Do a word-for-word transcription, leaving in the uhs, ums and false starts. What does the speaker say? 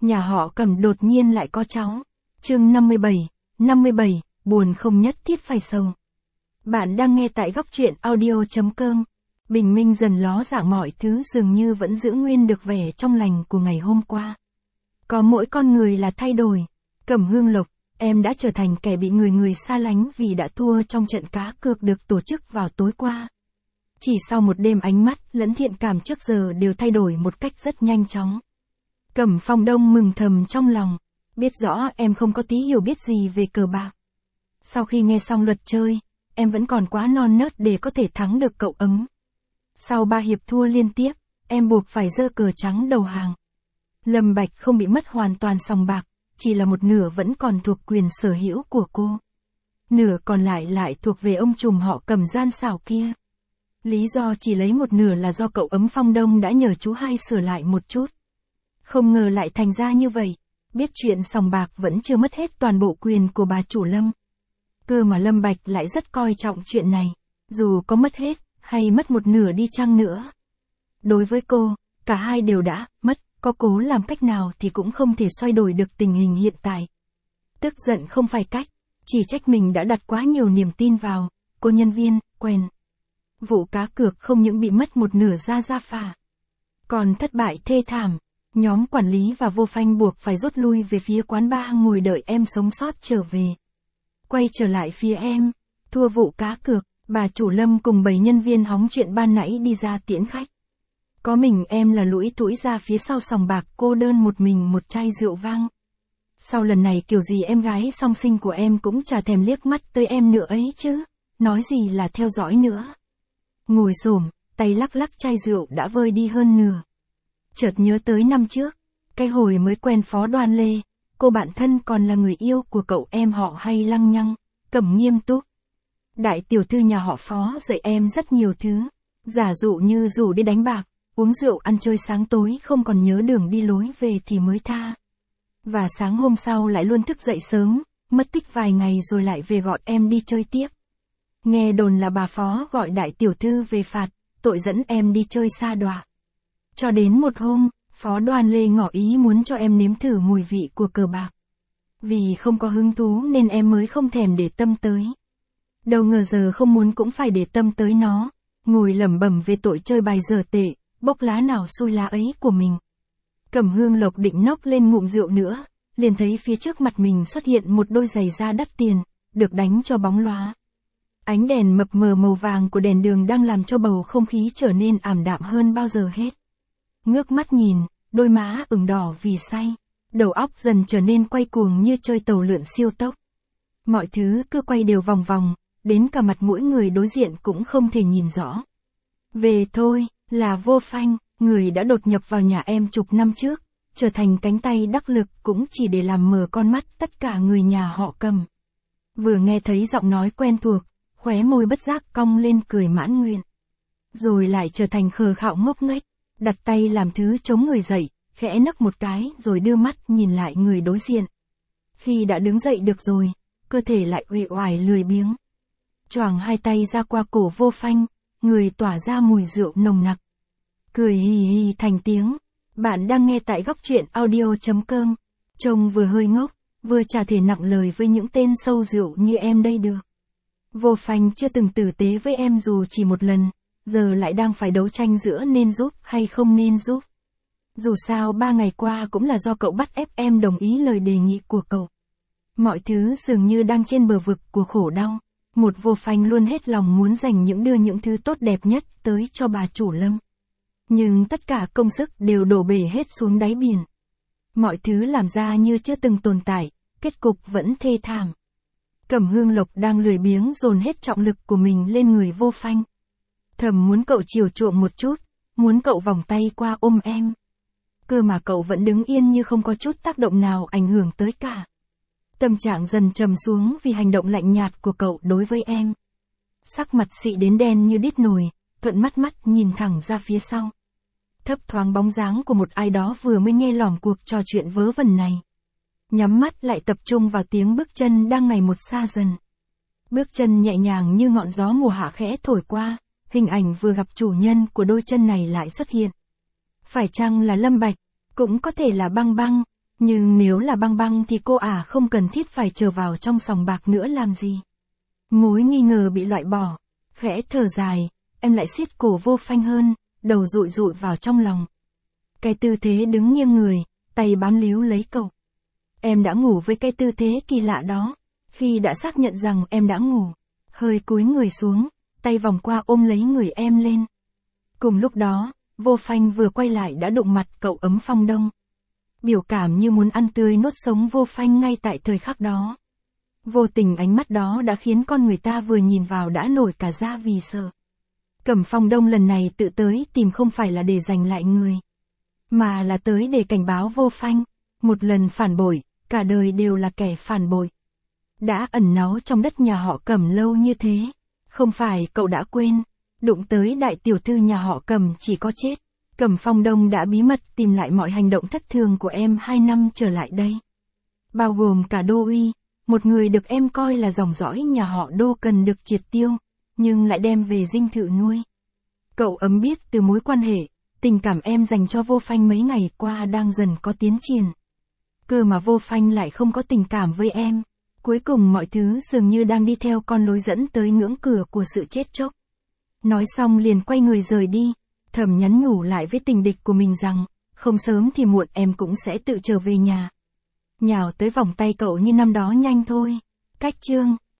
nhà họ Cẩm đột nhiên lại có cháu. Chương năm mươi bảy, năm mươi bảy, buồn không nhất thiết phải sầu. Bạn đang nghe tại góc truyện audio chấm com. Bình minh dần ló dạng, mọi thứ dường như vẫn giữ nguyên được vẻ trong lành của ngày hôm qua. Có mỗi con người là thay đổi. Cẩm Hương Lộc, em đã trở thành kẻ bị người người xa lánh vì đã thua trong trận cá cược được tổ chức vào tối qua. Chỉ sau một đêm, ánh mắt lẫn thiện cảm trước giờ đều thay đổi một cách rất nhanh chóng. Cẩm Phong Đông mừng thầm trong lòng, biết rõ em không có tí hiểu biết gì về cờ bạc. Sau khi nghe xong luật chơi, em vẫn còn quá non nớt để có thể thắng được cậu ấm. Sau ba hiệp thua liên tiếp, em buộc phải giơ cờ trắng đầu hàng. Lâm Bạch không bị mất hoàn toàn sòng bạc, chỉ là một nửa vẫn còn thuộc quyền sở hữu của cô. Nửa còn lại lại thuộc về ông trùm họ Cẩm gian xảo kia. Lý do chỉ lấy một nửa là do cậu ấm Phong Đông đã nhờ chú hai sửa lại một chút. Không ngờ lại thành ra như vậy, biết chuyện sòng bạc vẫn chưa mất hết toàn bộ quyền của bà chủ Lâm. Cơ mà Lâm Bạch lại rất coi trọng chuyện này, dù có mất hết, hay mất một nửa đi chăng nữa. Đối với cô, cả hai đều đã mất, có cố làm cách nào thì cũng không thể xoay đổi được tình hình hiện tại. Tức giận không phải cách, chỉ trách mình đã đặt quá nhiều niềm tin vào cô nhân viên quen. Vụ cá cược không những bị mất một nửa ra ra phà, còn thất bại thê thảm. Nhóm quản lý và Vô Phanh buộc phải rút lui về phía quán bar ngồi đợi em sống sót trở về. Quay trở lại phía em, thua vụ cá cược, bà chủ Lâm cùng bảy nhân viên hóng chuyện ban nãy đi ra tiễn khách. Có mình em là lũi thũi ra phía sau sòng bạc, cô đơn một mình một chai rượu vang. Sau lần này kiểu gì em gái song sinh của em cũng chả thèm liếc mắt tới em nữa ấy chứ, nói gì là theo dõi nữa. Ngồi xổm, tay lắc lắc chai rượu đã vơi đi hơn nửa. Chợt nhớ tới năm trước, cái hồi mới quen Phó Đoan Lê, cô bạn thân còn là người yêu của cậu em họ hay lăng nhăng, Cẩm nghiêm túc. Đại tiểu thư nhà họ Phó dạy em rất nhiều thứ, giả dụ như rủ đi đánh bạc, uống rượu ăn chơi sáng tối không còn nhớ đường đi lối về thì mới tha. Và sáng hôm sau lại luôn thức dậy sớm, mất tích vài ngày rồi lại về gọi em đi chơi tiếp. Nghe đồn là bà Phó gọi đại tiểu thư về phạt, tội dẫn em đi chơi xa đọa. Cho đến một hôm, Phó Đoan Lê ngỏ ý muốn cho em nếm thử mùi vị của cờ bạc. Vì không có hứng thú nên em mới không thèm để tâm tới. Đâu ngờ giờ không muốn cũng phải để tâm tới nó, ngồi lẩm bẩm về tội chơi bài dở tệ, bốc lá nào xui lá ấy của mình. Cẩm Hương Lộc định nốc lên ngụm rượu nữa, liền thấy phía trước mặt mình xuất hiện một đôi giày da đắt tiền, được đánh cho bóng lóa. Ánh đèn mập mờ màu vàng của đèn đường đang làm cho bầu không khí trở nên ảm đạm hơn bao giờ hết. Ngước mắt nhìn, đôi má ửng đỏ vì say, đầu óc dần trở nên quay cuồng như chơi tàu lượn siêu tốc. Mọi thứ cứ quay đều vòng vòng, đến cả mặt mũi người đối diện cũng không thể nhìn rõ. Về thôi, là Vô Phanh, người đã đột nhập vào nhà em chục năm trước, trở thành cánh tay đắc lực cũng chỉ để làm mờ con mắt tất cả người nhà họ Cẩm. Vừa nghe thấy giọng nói quen thuộc, khóe môi bất giác cong lên cười mãn nguyện. Rồi lại trở thành khờ khạo ngốc nghếch, đặt tay làm thứ chống người dậy, khẽ nấc một cái rồi đưa mắt nhìn lại người đối diện. Khi đã đứng dậy được rồi, cơ thể lại uể oải lười biếng. Choàng hai tay ra qua cổ Vô Phanh, người tỏa ra mùi rượu nồng nặc. Cười hì hì thành tiếng. Bạn đang nghe tại góc truyện audio chấm com. Trông vừa hơi ngốc, vừa chả thể nặng lời với những tên sâu rượu như em đây được. Vô Phanh chưa từng tử tế với em dù chỉ một lần, giờ lại đang phải đấu tranh giữa nên giúp hay không nên giúp. Dù sao ba ngày qua cũng là do cậu bắt ép em đồng ý lời đề nghị của cậu. Mọi thứ dường như đang trên bờ vực của khổ đau. Một Vô Phanh luôn hết lòng muốn dành những đưa những thứ tốt đẹp nhất tới cho bà chủ Lâm. Nhưng tất cả công sức đều đổ bể hết xuống đáy biển. Mọi thứ làm ra như chưa từng tồn tại, kết cục vẫn thê thảm. Cẩm Hương Lộc đang lười biếng dồn hết trọng lực của mình lên người Vô Phanh. Thầm muốn cậu chiều chuộng một chút, muốn cậu vòng tay qua ôm em. Cơ mà cậu vẫn đứng yên như không có chút tác động nào ảnh hưởng tới cả. Tâm trạng dần trầm xuống vì hành động lạnh nhạt của cậu đối với em. Sắc mặt xị đến đen như đít nồi, thuận mắt mắt nhìn thẳng ra phía sau. Thấp thoáng bóng dáng của một ai đó vừa mới nghe lỏm cuộc trò chuyện vớ vẩn này. Nhắm mắt lại tập trung vào tiếng bước chân đang ngày một xa dần. Bước chân nhẹ nhàng như ngọn gió mùa hạ khẽ thổi qua, hình ảnh vừa gặp chủ nhân của đôi chân này lại xuất hiện. Phải chăng là Lâm Bạch, cũng có thể là Băng Băng, Nhưng nếu là Băng Băng thì cô ả không cần thiết phải chờ vào trong sòng bạc nữa làm gì. Mối nghi ngờ bị loại bỏ, khẽ thở dài, em lại siết cổ Vô Phanh hơn, đầu dụi dụi vào trong lòng. Cái tư thế đứng nghiêng người, tay bám líu lấy cậu. Em đã ngủ với cái tư thế kỳ lạ đó. Khi đã xác nhận rằng em đã ngủ, hơi cúi người xuống, tay vòng qua ôm lấy người em lên. Cùng lúc đó, Vô Phanh vừa quay lại đã đụng mặt cậu ấm Phong Đông. Biểu cảm như muốn ăn tươi nuốt sống Vô Phanh ngay tại thời khắc đó. Vô tình ánh mắt đó đã khiến con người ta vừa nhìn vào đã nổi cả da vì sợ. Cẩm Phong Đông lần này tự tới tìm không phải là để giành lại người, mà là tới để cảnh báo Vô Phanh. Một lần phản bội, cả đời đều là kẻ phản bội. Đã ẩn náu trong đất nhà họ Cẩm lâu như thế. Không phải cậu đã quên, đụng tới đại tiểu thư nhà họ Cẩm chỉ có chết. Cẩm Phong Đông đã bí mật tìm lại mọi hành động thất thường của em hai năm trở lại đây. Bao gồm cả Đô Uy, một người được em coi là dòng dõi nhà họ Đô cần được triệt tiêu, nhưng lại đem về dinh thự nuôi. Cậu ấm biết từ mối quan hệ, tình cảm em dành cho Vô Phanh mấy ngày qua đang dần có tiến triển. Cơ mà Vô Phanh lại không có tình cảm với em. Cuối cùng mọi thứ dường như đang đi theo con lối dẫn tới ngưỡng cửa của sự chết chóc. Nói xong liền quay người rời đi, thầm nhắn nhủ lại với tình địch của mình rằng, không sớm thì muộn em cũng sẽ tự trở về nhà. Nhào tới vòng tay cậu như năm đó nhanh thôi. Cách chương